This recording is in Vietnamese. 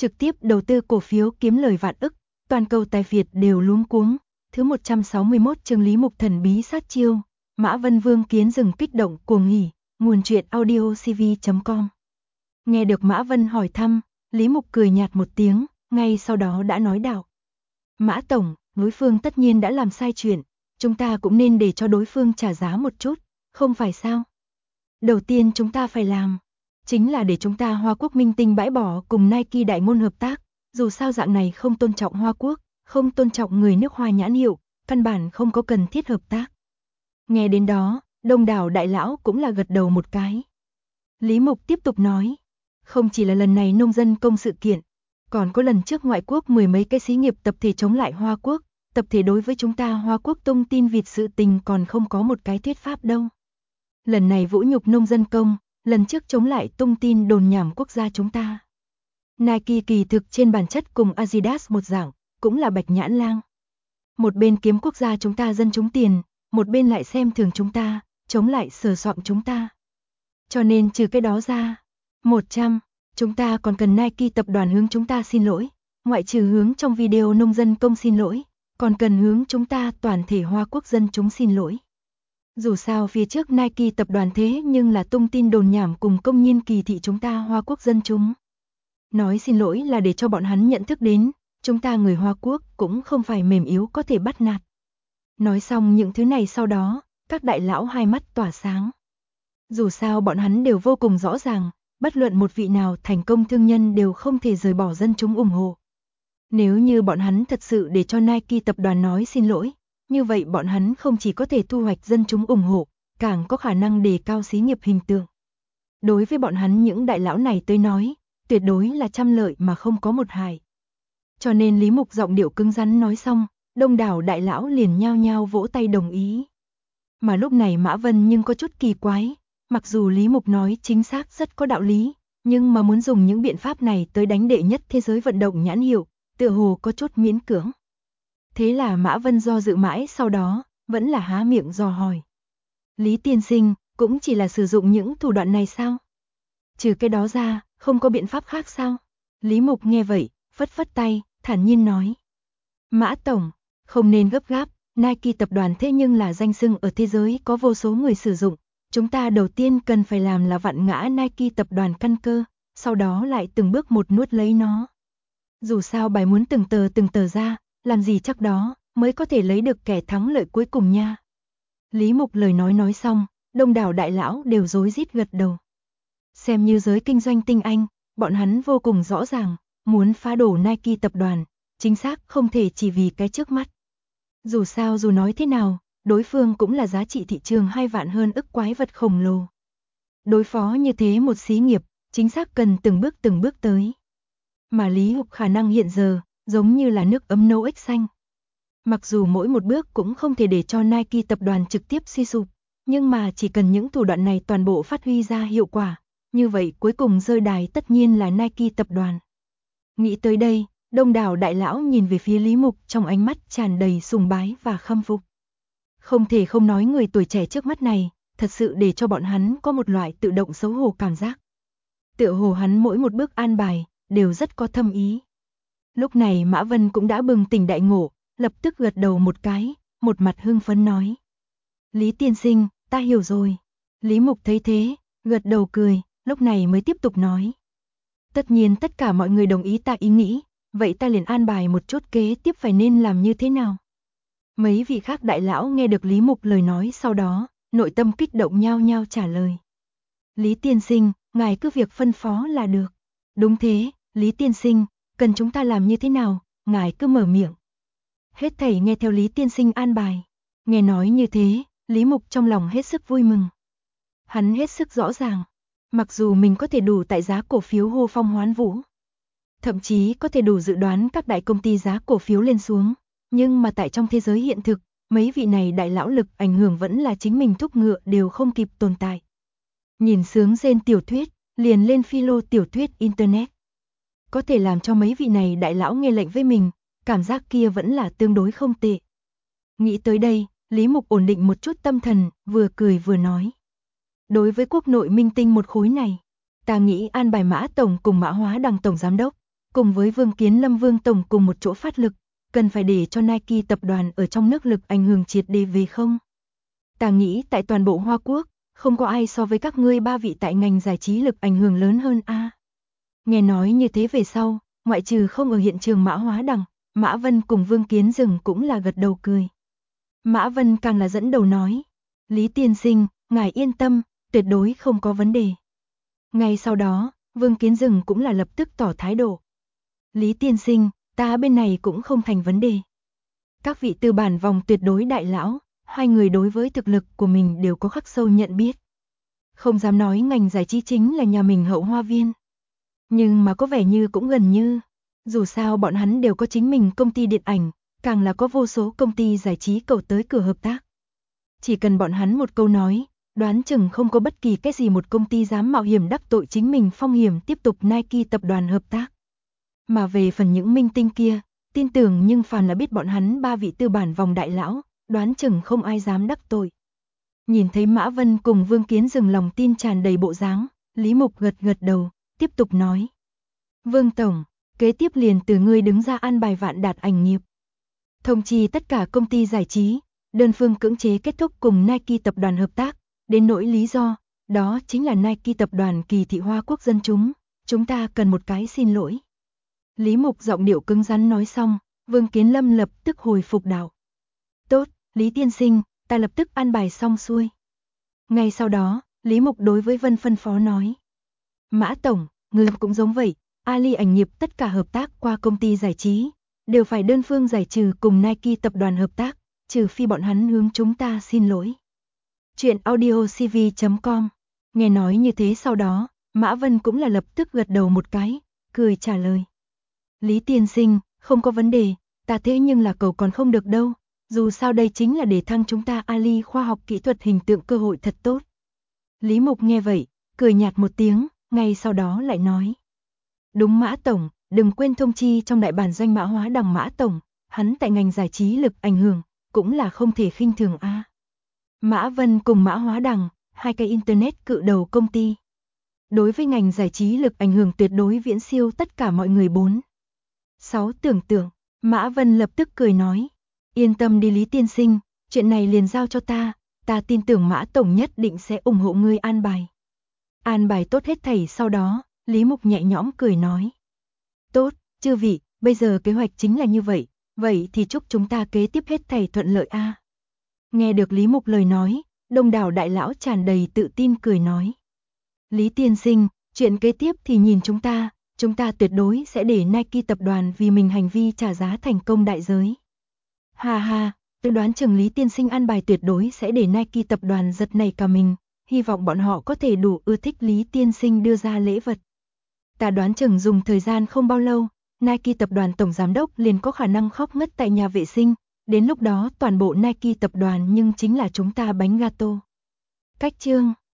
trực tiếp đầu tư cổ phiếu kiếm lời vạn ức, toàn cầu tài Việt đều luống cuống. Thứ 161 chương Lý Mục thần bí sát chiêu, Mã Vân Vương kiến rừng kích động cuồng hỉ, nguồn truyện audiocv.com. Nghe được Mã Vân hỏi thăm, Lý Mục cười nhạt một tiếng, ngay sau đó đã nói đạo. Mã Tổng, đối phương tất nhiên đã làm sai chuyện, chúng ta cũng nên để cho đối phương trả giá một chút, không phải sao? Đầu tiên chúng ta phải làm, chính là để chúng ta Hoa Quốc Minh Tinh bãi bỏ cùng Nike đại ngôn hợp tác, dù sao dạng này không tôn trọng Hoa Quốc, không tôn trọng người nước Hoa nhãn hiệu, căn bản không có cần thiết hợp tác. Nghe đến đó, đông đảo đại lão cũng là gật đầu một cái. Lý Mục tiếp tục nói, không chỉ là lần này nông dân công sự kiện, còn có lần trước ngoại quốc mười mấy cái xí nghiệp tập thể chống lại Hoa Quốc, tập thể đối với chúng ta Hoa Quốc tung tin vịt sự tình còn không có một cái thuyết pháp đâu. Lần này vũ nhục nông dân công, lần trước chống lại tung tin đồn nhảm quốc gia chúng ta. Nike kỳ thực trên bản chất cùng Adidas một dạng, cũng là bạch nhãn lang. Một bên kiếm quốc gia chúng ta dân chúng tiền, một bên lại xem thường chúng ta, chống lại sờ soạng chúng ta. Cho nên trừ cái đó ra, 100, chúng ta còn cần Nike tập đoàn hướng chúng ta xin lỗi, ngoại trừ hướng trong video nông dân công xin lỗi, còn cần hướng chúng ta toàn thể Hoa Quốc dân chúng xin lỗi. Dù sao phía trước Nike tập đoàn thế nhưng là tung tin đồn nhảm cùng công nhiên kỳ thị chúng ta Hoa Quốc dân chúng. Nói xin lỗi là để cho bọn hắn nhận thức đến, chúng ta người Hoa Quốc cũng không phải mềm yếu có thể bắt nạt. Nói xong những thứ này sau đó, các đại lão hai mắt tỏa sáng. Dù sao bọn hắn đều vô cùng rõ ràng, bất luận một vị nào thành công thương nhân đều không thể rời bỏ dân chúng ủng hộ. Nếu như bọn hắn thật sự để cho Nike tập đoàn nói xin lỗi, như vậy bọn hắn không chỉ có thể thu hoạch dân chúng ủng hộ, càng có khả năng đề cao xí nghiệp hình tượng. Đối với bọn hắn những đại lão này tới nói, tuyệt đối là trăm lợi mà không có một hại. Cho nên Lý Mục giọng điệu cứng rắn nói xong, đông đảo đại lão liền nhao nhao vỗ tay đồng ý. Mà lúc này Mã Vân nhưng có chút kỳ quái, mặc dù Lý Mục nói chính xác rất có đạo lý, nhưng mà muốn dùng những biện pháp này tới đánh đệ nhất thế giới vận động nhãn hiệu, tựa hồ có chút miễn cưỡng. Thế là Mã Vân do dự mãi sau đó, vẫn là há miệng dò hỏi. Lý tiên sinh, cũng chỉ là sử dụng những thủ đoạn này sao? Trừ cái đó ra, không có biện pháp khác sao? Lý Mục nghe vậy, phất phất tay, thản nhiên nói. Mã Tổng, không nên gấp gáp, Nike tập đoàn thế nhưng là danh xưng ở thế giới có vô số người sử dụng. Chúng ta đầu tiên cần phải làm là vặn ngã Nike tập đoàn căn cơ, sau đó lại từng bước một nuốt lấy nó. Dù sao bài muốn từng tờ ra, làm gì chắc đó mới có thể lấy được kẻ thắng lợi cuối cùng nha. Lý Mục lời nói xong, đông đảo đại lão đều rối rít gật đầu. Xem như giới kinh doanh tinh anh, bọn hắn vô cùng rõ ràng, muốn phá đổ Nike tập đoàn, chính xác không thể chỉ vì cái trước mắt. Dù sao dù nói thế nào, đối phương cũng là giá trị thị trường 2 vạn hơn ức quái vật khổng lồ. Đối phó như thế một xí nghiệp, chính xác cần từng bước tới. Mà Lý Mục khả năng hiện giờ, giống như là nước ấm nấu ếch xanh. Mặc dù mỗi một bước cũng không thể để cho Nike tập đoàn trực tiếp suy sụp, nhưng mà chỉ cần những thủ đoạn này toàn bộ phát huy ra hiệu quả, như vậy cuối cùng rơi đài tất nhiên là Nike tập đoàn. Nghĩ tới đây, đông đảo đại lão nhìn về phía Lý Mục trong ánh mắt tràn đầy sùng bái và khâm phục. Không thể không nói người tuổi trẻ trước mắt này, thật sự để cho bọn hắn có một loại tự động xấu hổ cảm giác. Tựa hồ hắn mỗi một bước an bài, đều rất có thâm ý. Lúc này Mã Vân cũng đã bừng tỉnh đại ngộ, lập tức gật đầu một cái, một mặt hưng phấn nói. Lý tiên sinh, ta hiểu rồi. Lý Mục thấy thế, gật đầu cười, lúc này mới tiếp tục nói. Tất nhiên tất cả mọi người đồng ý ta ý nghĩ, vậy ta liền an bài một chút kế tiếp phải nên làm như thế nào. Mấy vị khác đại lão nghe được Lý Mục lời nói sau đó, nội tâm kích động nhao nhao trả lời. Lý tiên sinh, ngài cứ việc phân phó là được. Đúng thế, Lý tiên sinh, cần chúng ta làm như thế nào, ngài cứ mở miệng. Hết thảy nghe theo Lý tiên sinh an bài. Nghe nói như thế, Lý Mục trong lòng hết sức vui mừng. Hắn hết sức rõ ràng, mặc dù mình có thể đủ tại giá cổ phiếu hô phong hoán vũ, thậm chí có thể đủ dự đoán các đại công ty giá cổ phiếu lên xuống, nhưng mà tại trong thế giới hiện thực, mấy vị này đại lão lực ảnh hưởng vẫn là chính mình thúc ngựa đều không kịp tồn tại. Nhìn sướng rên tiểu thuyết, liền lên philo tiểu thuyết internet. Có thể làm cho mấy vị này đại lão nghe lệnh với mình, cảm giác kia vẫn là tương đối không tệ. Nghĩ tới đây, Lý Mục ổn định một chút tâm thần, vừa cười vừa nói. Đối với quốc nội minh tinh một khối này, ta nghĩ an bài Mã Tổng cùng Mã Hóa Đằng Tổng Giám Đốc, cùng với Vương Kiến Lâm Vương Tổng cùng một chỗ phát lực, cần phải để cho Nike tập đoàn ở trong nước lực ảnh hưởng triệt để về không? Ta nghĩ tại toàn bộ Hoa Quốc, không có ai so với các ngươi ba vị tại ngành giải trí lực ảnh hưởng lớn hơn a. Nghe nói như thế về sau, ngoại trừ không ở hiện trường Mã Hóa Đằng, Mã Vân cùng Vương Kiến Dừng cũng là gật đầu cười. Mã Vân càng là dẫn đầu nói, Lý tiên sinh, ngài yên tâm, tuyệt đối không có vấn đề. Ngay sau đó, Vương Kiến Dừng cũng là lập tức tỏ thái độ. Lý tiên sinh, ta bên này cũng không thành vấn đề. Các vị tư bản vòng tuyệt đối đại lão, hai người đối với thực lực của mình đều có khắc sâu nhận biết. Không dám nói ngành giải trí chính là nhà mình Hậu Hoa Viên. Nhưng mà có vẻ như cũng gần như. Dù sao bọn hắn đều có chính mình công ty điện ảnh, càng là có vô số công ty giải trí cầu tới cửa hợp tác. Chỉ cần bọn hắn một câu nói, đoán chừng không có bất kỳ cái gì một công ty dám mạo hiểm đắc tội chính mình phong hiểm tiếp tục Nike tập đoàn hợp tác. Mà về phần những minh tinh kia, tin tưởng nhưng phàm là biết bọn hắn ba vị tư bản vòng đại lão, đoán chừng không ai dám đắc tội. Nhìn thấy Mã Vân cùng Vương Kiến Dừng lòng tin tràn đầy bộ dáng, Lý Mục gật gật đầu, tiếp tục nói. Vương Tổng, kế tiếp liền từ ngươi đứng ra an bài Vạn Đạt ảnh nghiệp. Thông chi tất cả công ty giải trí, đơn phương cưỡng chế kết thúc cùng Nike tập đoàn hợp tác, đến nỗi lý do, đó chính là Nike tập đoàn kỳ thị Hoa Quốc dân chúng ta cần một cái xin lỗi. Lý Mục giọng điệu cứng rắn nói xong, Vương Kiến Lâm lập tức hồi phục đạo. Tốt, Lý tiên sinh, ta lập tức an bài xong xuôi. Ngay sau đó, Lý Mục đối với Vân phân phó nói. Mã Tổng, người cũng giống vậy, Ali ảnh nghiệp tất cả hợp tác qua công ty giải trí, đều phải đơn phương giải trừ cùng Nike tập đoàn hợp tác, trừ phi bọn hắn hướng chúng ta xin lỗi. Chuyện audiocv.com. Nghe nói như thế sau đó, Mã Vân cũng là lập tức gật đầu một cái, cười trả lời. Lý tiên sinh, không có vấn đề, ta thế nhưng là cầu còn không được đâu, dù sao đây chính là để thăng chúng ta Ali khoa học kỹ thuật hình tượng cơ hội thật tốt. Lý Mục nghe vậy, cười nhạt một tiếng, ngay sau đó lại nói. Đúng Mã Tổng, đừng quên thông chi trong đại bản doanh Mã Hóa Đằng Mã Tổng, hắn tại ngành giải trí lực ảnh hưởng, cũng là không thể khinh thường a. Mã Vân cùng Mã Hóa Đằng, hai cái internet cự đầu công ty. Đối với ngành giải trí lực ảnh hưởng tuyệt đối viễn siêu tất cả mọi người 6 tưởng tượng, Mã Vân lập tức cười nói. Yên tâm đi Lý tiên sinh, chuyện này liền giao cho ta tin tưởng Mã Tổng nhất định sẽ ủng hộ ngươi an bài. An bài tốt hết thảy sau đó, Lý Mục nhẹ nhõm cười nói. Tốt, chư vị, bây giờ kế hoạch chính là như vậy, vậy thì chúc chúng ta kế tiếp hết thảy thuận lợi a. Nghe được Lý Mục lời nói, đông đảo đại lão tràn đầy tự tin cười nói. Lý tiên sinh, chuyện kế tiếp thì nhìn chúng ta tuyệt đối sẽ để Nike tập đoàn vì mình hành vi trả giá thành công đại giới. Ha ha, tôi đoán chừng Lý tiên sinh an bài tuyệt đối sẽ để Nike tập đoàn giật nảy cả mình, hy vọng bọn họ có thể đủ ưa thích Lý tiên sinh đưa ra lễ vật. Ta đoán chừng dùng thời gian không bao lâu, Nike tập đoàn tổng giám đốc liền có khả năng khóc ngất tại nhà vệ sinh, đến lúc đó toàn bộ Nike tập đoàn nhưng chính là chúng ta bánh gato. Cách chương